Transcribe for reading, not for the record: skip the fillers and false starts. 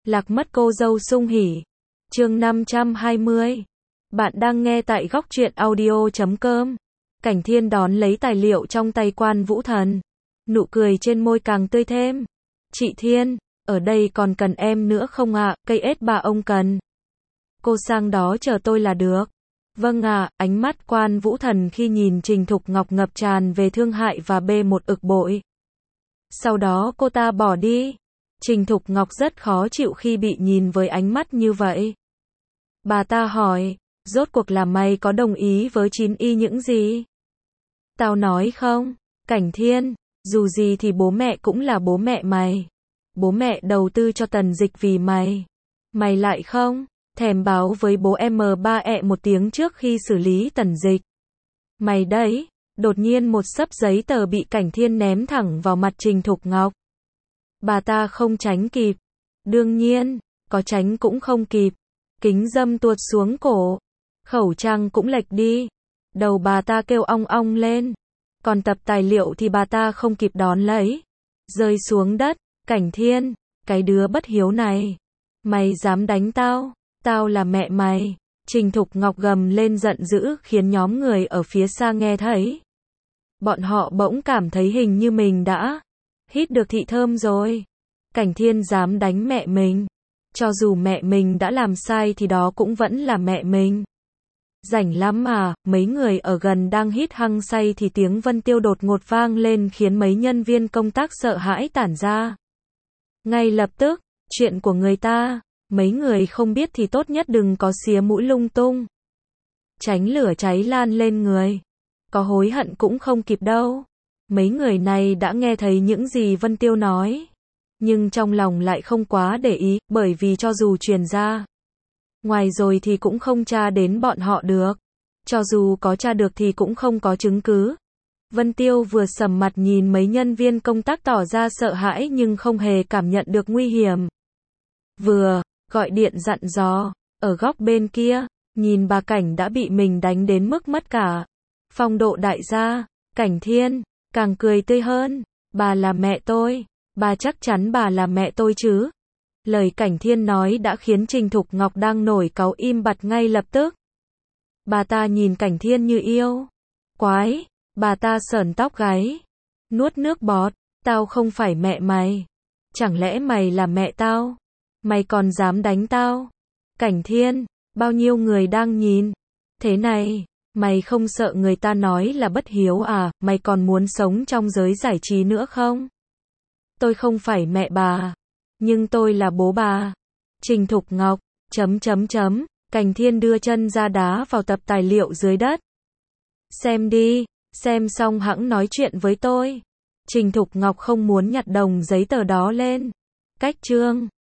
Lạc mất cô dâu sung hỉ. Chương 520. Bạn đang nghe tại góc truyện audio.com. Cảnh Thiên đón lấy tài liệu trong tay Quan Vũ Thần. Nụ cười trên môi càng tươi thêm. Chị Thiên, ở đây còn cần em nữa không ạ? Cây ết bà ông cần. Cô sang đó chờ tôi là được. Vâng ạ. Ánh mắt Quan Vũ Thần khi nhìn Trình Thục Ngọc ngập tràn về thương hại và bê một ực bội. Sau đó cô ta bỏ đi. Trình Thục Ngọc rất khó chịu khi bị nhìn với ánh mắt như vậy. Bà ta hỏi, rốt cuộc là mày có đồng ý với 9Y những gì? Tao nói không, Cảnh Thiên, dù gì thì bố mẹ cũng là bố mẹ mày. Bố mẹ đầu tư cho Tần Dịch vì mày. Mày lại không thèm báo với bố M3E một tiếng trước khi xử lý Tần Dịch. Mày đấy, đột nhiên một xấp giấy tờ bị Cảnh Thiên ném thẳng vào mặt Trình Thục Ngọc. Bà ta không tránh kịp. Đương nhiên, có tránh cũng không kịp. Kính dâm tuột xuống cổ. Khẩu trang cũng lệch đi. Đầu bà ta kêu ong ong lên. Còn tập tài liệu thì bà ta không kịp đón lấy. Rơi xuống đất. Cảnh Thiên, cái đứa bất hiếu này. Mày dám đánh tao? Tao là mẹ mày. Trình Thục Ngọc gầm lên giận dữ khiến nhóm người ở phía xa nghe thấy. Bọn họ bỗng cảm thấy hình như mình đã hít được thị thơm rồi. Cảnh Thiên dám đánh mẹ mình. Cho dù mẹ mình đã làm sai thì đó cũng vẫn là mẹ mình. Rảnh lắm à, mấy người ở gần đang hít hăng say thì tiếng Vân Tiêu đột ngột vang lên khiến mấy nhân viên công tác sợ hãi tản ra. Ngay lập tức, chuyện của người ta, mấy người không biết thì tốt nhất đừng có xía mũi lung tung. Tránh lửa cháy lan lên người. Có hối hận cũng không kịp đâu. Mấy người này đã nghe thấy những gì Vân Tiêu nói. Nhưng trong lòng lại không quá để ý, bởi vì cho dù truyền ra ngoài rồi thì cũng không tra đến bọn họ được. Cho dù có tra được thì cũng không có chứng cứ. Vân Tiêu vừa sầm mặt nhìn mấy nhân viên công tác tỏ ra sợ hãi nhưng không hề cảm nhận được nguy hiểm. Vừa gọi điện dặn dò, ở góc bên kia, nhìn bà Cảnh đã bị mình đánh đến mức mất cả phong độ đại gia. Cảnh Thiên càng cười tươi hơn. Bà là mẹ tôi. Bà chắc chắn bà là mẹ tôi chứ? Lời Cảnh Thiên nói đã khiến Trình Thục Ngọc đang nổi cáu im bặt ngay lập tức. Bà ta nhìn Cảnh Thiên như yêu quái. Bà ta sởn tóc gáy. Nuốt nước bọt. Tao không phải mẹ mày. Chẳng lẽ mày là mẹ tao? Mày còn dám đánh tao? Cảnh Thiên, bao nhiêu người đang nhìn. Thế này, mày không sợ người ta nói là bất hiếu à? Mày còn muốn sống trong giới giải trí nữa không? Tôi không phải mẹ bà, nhưng tôi là bố bà. Trình Thục Ngọc, Cảnh Thiên đưa chân ra đá vào tập tài liệu dưới đất. Xem đi, xem xong hẵng nói chuyện với tôi. Trình Thục Ngọc không muốn nhặt đống giấy tờ đó lên. Cách chương